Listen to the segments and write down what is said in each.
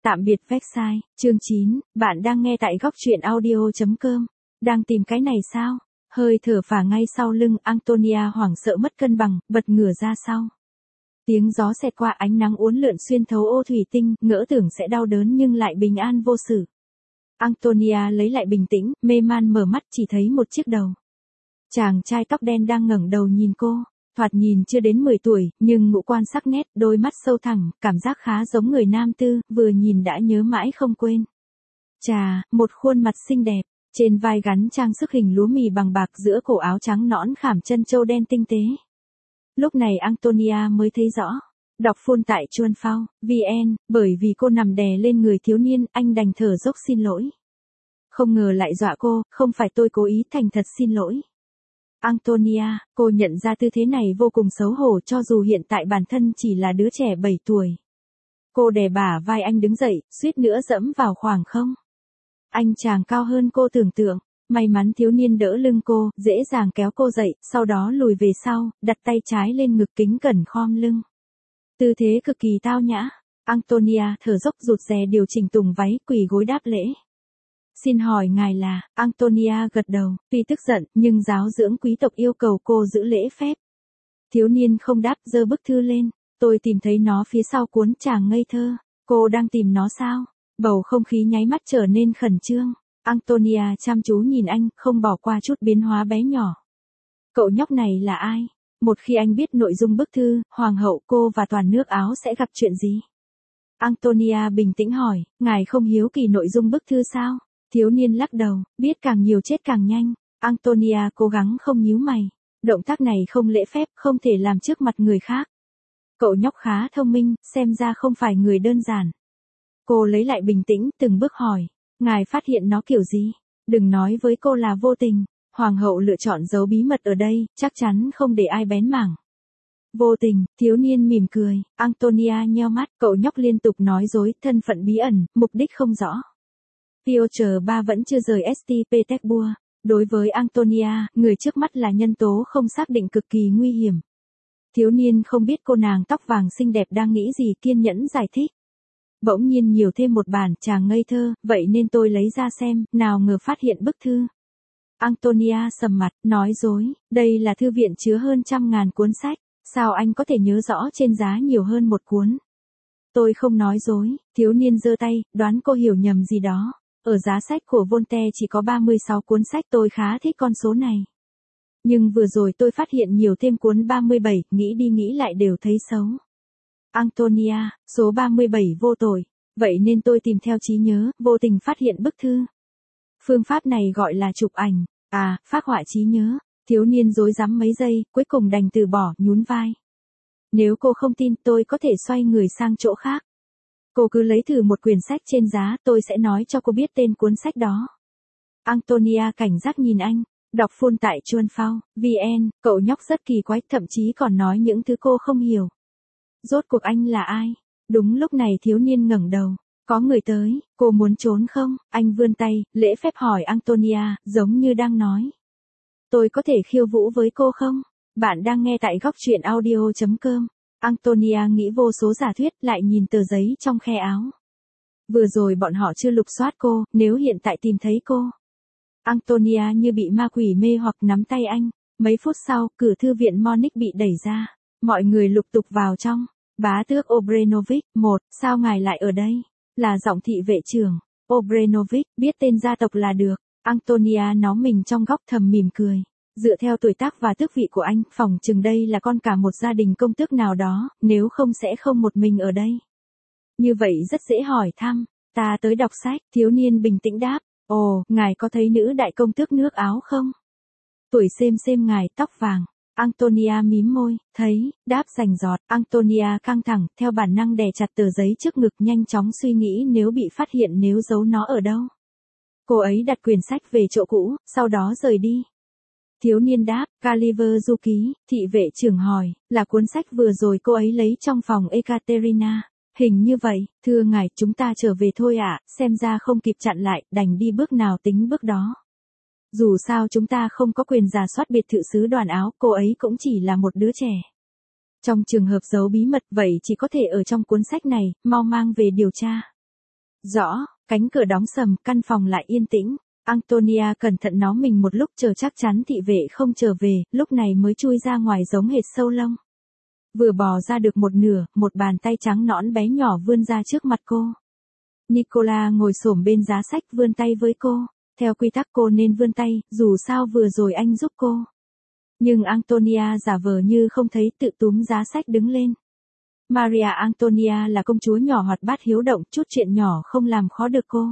Tạm biệt Vexai, chương 9, bạn đang nghe tại góc truyện audio.com. Đang tìm cái này sao? Hơi thở phả ngay sau lưng, Antonia hoảng sợ mất cân bằng, bật ngửa ra sau. Tiếng gió xẹt qua, ánh nắng uốn lượn xuyên thấu ô thủy tinh, ngỡ tưởng sẽ đau đớn nhưng lại bình an vô sự. Antonia lấy lại bình tĩnh, mê man mở mắt chỉ thấy một chiếc đầu. Chàng trai tóc đen đang ngẩng đầu nhìn cô. Thoạt nhìn chưa đến 10 tuổi, nhưng ngũ quan sắc nét, đôi mắt sâu thẳm, cảm giác khá giống người nam tư, vừa nhìn đã nhớ mãi không quên. Chà, một khuôn mặt xinh đẹp, trên vai gắn trang sức hình lúa mì bằng bạc, giữa cổ áo trắng nõn khảm chân châu đen tinh tế. Lúc này Antonia mới thấy rõ. Đọc full tại chuanphao.vn, bởi vì cô nằm đè lên người thiếu niên, anh đành thở dốc xin lỗi. Không ngờ lại dọa cô, không phải tôi cố ý, thành thật xin lỗi. Antonia, cô nhận ra tư thế này vô cùng xấu hổ cho dù hiện tại bản thân chỉ là đứa trẻ 7 tuổi. Cô đè bả vai anh đứng dậy, suýt nữa dẫm vào khoảng không. Anh chàng cao hơn cô tưởng tượng, may mắn thiếu niên đỡ lưng cô, dễ dàng kéo cô dậy, sau đó lùi về sau, đặt tay trái lên ngực kính cẩn khom lưng. Tư thế cực kỳ tao nhã, Antonia thở dốc rụt rè điều chỉnh tùng váy, quỳ gối đáp lễ. Xin hỏi ngài là, Antonia gật đầu, tuy tức giận, nhưng giáo dưỡng quý tộc yêu cầu cô giữ lễ phép. Thiếu niên không đáp, giơ bức thư lên, tôi tìm thấy nó phía sau cuốn. Chàng ngây thơ, cô đang tìm nó sao? Bầu không khí nháy mắt trở nên khẩn trương. Antonia chăm chú nhìn anh, không bỏ qua chút biến hóa bé nhỏ. Cậu nhóc này là ai? Một khi anh biết nội dung bức thư, hoàng hậu, cô và toàn nước Áo sẽ gặp chuyện gì? Antonia bình tĩnh hỏi, ngài không hiếu kỳ nội dung bức thư sao? Thiếu niên lắc đầu, biết càng nhiều chết càng nhanh. Antonia cố gắng không nhíu mày. Động tác này không lễ phép, không thể làm trước mặt người khác. Cậu nhóc khá thông minh, xem ra không phải người đơn giản. Cô lấy lại bình tĩnh, từng bước hỏi. Ngài phát hiện nó kiểu gì? Đừng nói với cô là vô tình. Hoàng hậu lựa chọn giấu bí mật ở đây, chắc chắn không để ai bén mảng. Vô tình, thiếu niên mỉm cười. Antonia nheo mắt, cậu nhóc liên tục nói dối, thân phận bí ẩn, mục đích không rõ. Piotr III vẫn chưa rời St. Petersburg. Đối với Antonia, người trước mắt là nhân tố không xác định cực kỳ nguy hiểm. Thiếu niên không biết cô nàng tóc vàng xinh đẹp đang nghĩ gì, kiên nhẫn giải thích. Bỗng nhiên nhiều thêm một bản, chàng ngây thơ, vậy nên tôi lấy ra xem, nào ngờ phát hiện bức thư. Antonia sầm mặt, nói dối, đây là thư viện chứa hơn 100.000 cuốn sách, sao anh có thể nhớ rõ trên giá nhiều hơn một cuốn? Tôi không nói dối, thiếu niên giơ tay, đoán cô hiểu nhầm gì đó. Ở giá sách của Voltaire chỉ có 36 cuốn sách, tôi khá thích con số này. Nhưng vừa rồi tôi phát hiện nhiều thêm cuốn 37, nghĩ đi nghĩ lại đều thấy xấu. Antonia, số 37 vô tội, vậy nên tôi tìm theo trí nhớ, vô tình phát hiện bức thư. Phương pháp này gọi là chụp ảnh, phác họa trí nhớ. Thiếu niên rối rắm mấy giây, cuối cùng đành từ bỏ, nhún vai. Nếu cô không tin, tôi có thể xoay người sang chỗ khác. Cô cứ lấy thử một quyển sách trên giá, tôi sẽ nói cho cô biết tên cuốn sách đó. Antonia cảnh giác nhìn anh, đọc full tại chuanphao.vn, cậu nhóc rất kỳ quái, thậm chí còn nói những thứ cô không hiểu. Rốt cuộc anh là ai? Đúng lúc này thiếu niên ngẩng đầu. Có người tới, cô muốn trốn không? Anh vươn tay, lễ phép hỏi Antonia, giống như đang nói. Tôi có thể khiêu vũ với cô không? Bạn đang nghe tại góc truyện audio.com. Antonia nghĩ vô số giả thuyết, lại nhìn tờ giấy trong khe áo. Vừa rồi bọn họ chưa lục soát cô, nếu hiện tại tìm thấy cô. Antonia như bị ma quỷ mê hoặc, nắm tay anh. Mấy phút sau, cửa thư viện Munich bị đẩy ra. Mọi người lục tục vào trong. Bá tước Obrenovich, sao ngài lại ở đây? Là giọng thị vệ trưởng. Obrenovich, biết tên gia tộc là được. Antonia nó mình trong góc, thầm mỉm cười. Dựa theo tuổi tác và tước vị của anh, phỏng chừng đây là con cả một gia đình công tước nào đó, nếu không sẽ không một mình ở đây. Như vậy rất dễ hỏi thăm. Ta tới đọc sách, thiếu niên bình tĩnh đáp. Ồ, ngài có thấy nữ đại công tước nước Áo không? Tuổi xem ngài, tóc vàng. Antonia mím môi, thấy, đáp rành rọt. Antonia căng thẳng, theo bản năng đè chặt tờ giấy trước ngực, nhanh chóng suy nghĩ nếu bị phát hiện, nếu giấu nó ở đâu. Cô ấy đặt quyển sách về chỗ cũ, sau đó rời đi. Thiếu niên đáp, Gulliver Du Ký. Thị vệ trưởng hỏi, là cuốn sách vừa rồi cô ấy lấy trong phòng Ekaterina. Hình như vậy, thưa ngài, chúng ta trở về thôi ạ, xem ra không kịp chặn lại, đành đi bước nào tính bước đó. Dù sao chúng ta không có quyền rà soát biệt thự xứ Đoàn Áo, cô ấy cũng chỉ là một đứa trẻ. Trong trường hợp giấu bí mật, vậy chỉ có thể ở trong cuốn sách này, mau mang về điều tra. Rõ, cánh cửa đóng sầm, căn phòng lại yên tĩnh. Antonia cẩn thận nó mình một lúc chờ chắc chắn thị vệ không trở về, lúc này mới chui ra ngoài giống hệt sâu lông. Vừa bò ra được một nửa, một bàn tay trắng nõn bé nhỏ vươn ra trước mặt cô. Nicola ngồi xổm bên giá sách vươn tay với cô. Theo quy tắc cô nên vươn tay, dù sao vừa rồi anh giúp cô. Nhưng Antonia giả vờ như không thấy, tự túm giá sách đứng lên. Maria Antonia là công chúa nhỏ hoạt bát hiếu động, chút chuyện nhỏ không làm khó được cô.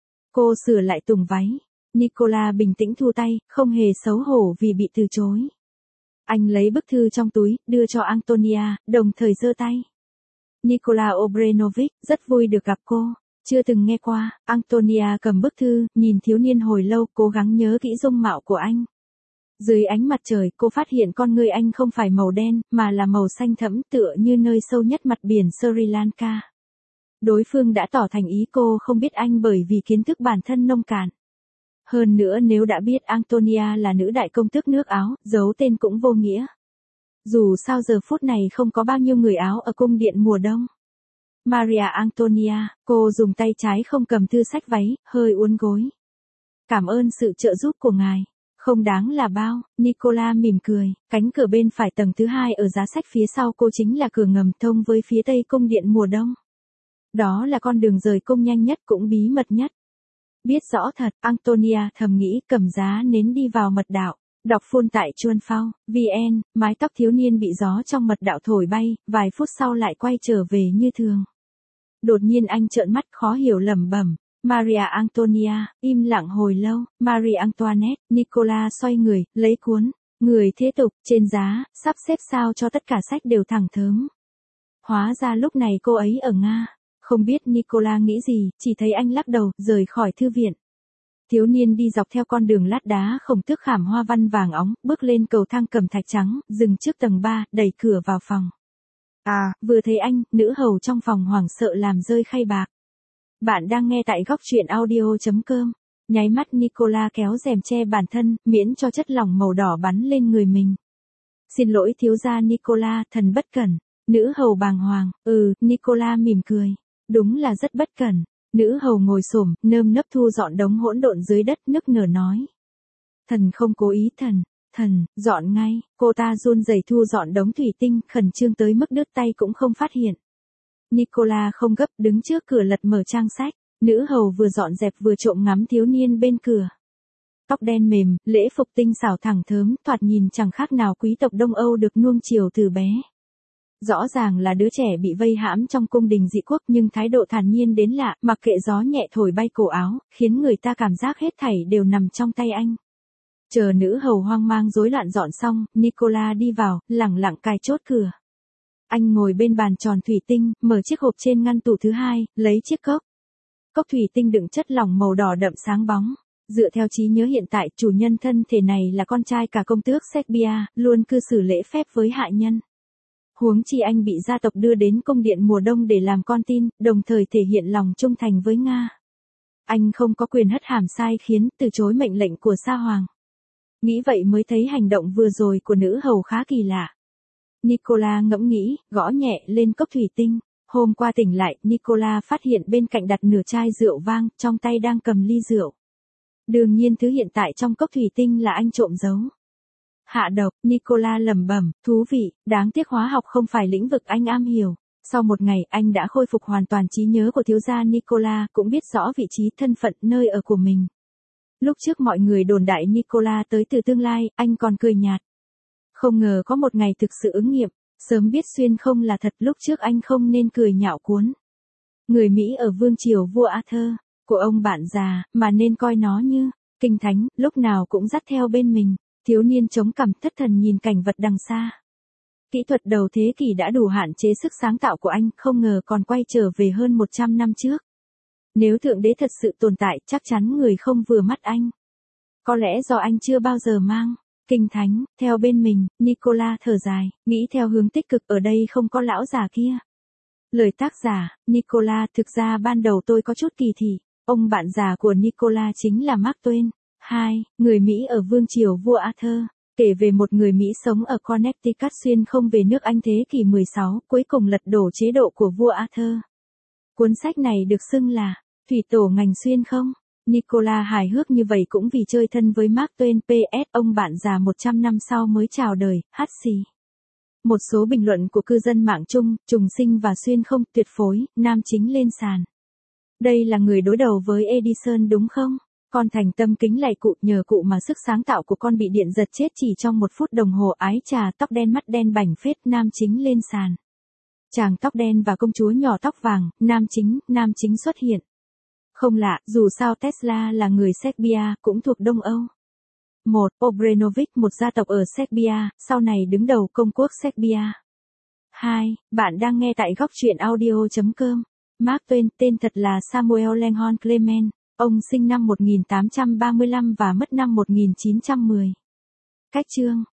Cô sửa lại tùng váy. Nicola bình tĩnh thu tay, không hề xấu hổ vì bị từ chối. Anh lấy bức thư trong túi, đưa cho Antonia, đồng thời giơ tay. Nikola Obrenovic, rất vui được gặp cô. Chưa từng nghe qua. Antonia cầm bức thư, nhìn thiếu niên hồi lâu, cố gắng nhớ kỹ dung mạo của anh. Dưới ánh mặt trời, cô phát hiện con người anh không phải màu đen, mà là màu xanh thẫm, tựa như nơi sâu nhất mặt biển Sri Lanka. Đối phương đã tỏ thành ý cô không biết anh bởi vì kiến thức bản thân nông cạn. Hơn nữa nếu đã biết Antonia là nữ đại công tước nước Áo, giấu tên cũng vô nghĩa. Dù sao giờ phút này không có bao nhiêu người Áo ở cung điện mùa đông. Maria Antonia, cô dùng tay trái không cầm thư sách váy, hơi uốn gối. Cảm ơn sự trợ giúp của ngài. Không đáng là bao, Nicola mỉm cười, cánh cửa bên phải tầng thứ 2 ở giá sách phía sau cô chính là cửa ngầm thông với phía tây cung điện mùa đông. Đó là con đường rời cung nhanh nhất cũng bí mật nhất. Biết rõ thật, Antonia thầm nghĩ cầm giá nến đi vào mật đạo. Đọc phun tại Chuan Phao, VN, mái tóc thiếu niên bị gió trong mật đạo thổi bay, vài phút sau lại quay trở về như thường. Đột nhiên anh trợn mắt khó hiểu lẩm bẩm. Maria Antonia, im lặng hồi lâu, Marie Antoinette, Nicola xoay người, lấy cuốn, người thế tục, trên giá, sắp xếp sao cho tất cả sách đều thẳng thớm. Hóa ra lúc này cô ấy ở Nga. Không biết Nicola nghĩ gì, chỉ thấy anh lắc đầu, rời khỏi thư viện. Thiếu niên đi dọc theo con đường lát đá khổng tước khảm hoa văn vàng óng, bước lên cầu thang cẩm thạch trắng, dừng trước tầng 3, đẩy cửa vào phòng. À, vừa thấy anh, nữ hầu trong phòng hoảng sợ làm rơi khay bạc. Bạn đang nghe tại góc truyện audio.com. Nháy mắt Nicola kéo rèm che bản thân, miễn cho chất lỏng màu đỏ bắn lên người mình. Xin lỗi thiếu gia Nicola, thần bất cẩn. Nữ hầu bàng hoàng, Nicola mỉm cười. Đúng là rất bất cẩn. Nữ hầu ngồi xổm, nơm nấp thu dọn đống hỗn độn dưới đất, nức nở nói. Thần không cố ý thần, dọn ngay. Cô ta run rẩy thu dọn đống thủy tinh, khẩn trương tới mức đứt tay cũng không phát hiện. Nicola không gấp, đứng trước cửa lật mở trang sách. Nữ hầu vừa dọn dẹp vừa trộm ngắm thiếu niên bên cửa. Tóc đen mềm, lễ phục tinh xảo thẳng thớm, thoạt nhìn chẳng khác nào quý tộc Đông Âu được nuông chiều từ bé. Rõ ràng là đứa trẻ bị vây hãm trong cung đình dị quốc nhưng thái độ thản nhiên đến lạ, mặc kệ gió nhẹ thổi bay cổ áo, khiến người ta cảm giác hết thảy đều nằm trong tay anh. Chờ nữ hầu hoang mang rối loạn dọn xong, Nicola đi vào, lẳng lặng cài chốt cửa. Anh ngồi bên bàn tròn thủy tinh, mở chiếc hộp trên ngăn tủ thứ 2, lấy chiếc cốc. Cốc thủy tinh đựng chất lỏng màu đỏ đậm sáng bóng. Dựa theo trí nhớ hiện tại, chủ nhân thân thể này là con trai cả công tước Serbia, luôn cư xử lễ phép với hạ nhân. Huống chi anh bị gia tộc đưa đến cung điện mùa đông để làm con tin, đồng thời thể hiện lòng trung thành với Nga. Anh không có quyền hất hàm sai khiến, từ chối mệnh lệnh của Sa Hoàng. Nghĩ vậy mới thấy hành động vừa rồi của nữ hầu khá kỳ lạ. Nicola ngẫm nghĩ, gõ nhẹ lên cốc thủy tinh. Hôm qua tỉnh lại, Nicola phát hiện bên cạnh đặt nửa chai rượu vang, trong tay đang cầm ly rượu. Đương nhiên thứ hiện tại trong cốc thủy tinh là anh trộm giấu. Hạ độc, Nicola lẩm bẩm, thú vị, đáng tiếc hóa học không phải lĩnh vực anh am hiểu. Sau một ngày, anh đã khôi phục hoàn toàn trí nhớ của thiếu gia Nicola, cũng biết rõ vị trí, thân phận, nơi ở của mình. Lúc trước mọi người đồn đại Nicola tới từ tương lai, anh còn cười nhạt. Không ngờ có một ngày thực sự ứng nghiệm, sớm biết xuyên không là thật, lúc trước anh không nên cười nhạo cuốn. Người Mỹ ở vương triều vua Arthur, của ông bạn già, mà nên coi nó như kinh thánh, lúc nào cũng dắt theo bên mình. Thiếu niên chống cằm thất thần nhìn cảnh vật đằng xa. Kỹ thuật đầu thế kỷ đã đủ hạn chế sức sáng tạo của anh, không ngờ còn quay trở về hơn 100 năm trước. Nếu Thượng Đế thật sự tồn tại, chắc chắn người không vừa mắt anh. Có lẽ do anh chưa bao giờ mang kinh thánh theo bên mình. Nicola thở dài, nghĩ theo hướng tích cực, ở đây không có lão già kia. Lời tác giả, Nicola, thực ra ban đầu tôi có chút kỳ thị. Ông bạn già của Nicola chính là Mark Twain. 2. Người Mỹ ở vương triều vua Arthur, kể về một người Mỹ sống ở Connecticut xuyên không về nước Anh thế kỷ 16, cuối cùng lật đổ chế độ của vua Arthur. Cuốn sách này được xưng là Thủy tổ ngành xuyên không? Nicola hài hước như vậy cũng vì chơi thân với Mark Twain PS ông bạn già 100 năm sau mới chào đời, hát xì. Một số bình luận của cư dân mạng chung, trùng sinh và xuyên không, tuyệt phối, nam chính lên sàn. Đây là người đối đầu với Edison đúng không? Con thành tâm kính lạy cụ, nhờ cụ mà sức sáng tạo của con bị điện giật chết chỉ trong 1 phút đồng hồ. Ái trà, tóc đen mắt đen bảnh phết, nam chính lên sàn. Chàng tóc đen và công chúa nhỏ tóc vàng, nam chính xuất hiện. Không lạ, dù sao Tesla là người Serbia, cũng thuộc Đông Âu. 1. Obrenović, một gia tộc ở Serbia, sau này đứng đầu công quốc Serbia. 2. Bạn đang nghe tại góc truyện audio.com. Mark Twain, tên thật là Samuel Langhorne Clement. Ông sinh năm 1835 và mất năm 1910. Cách chương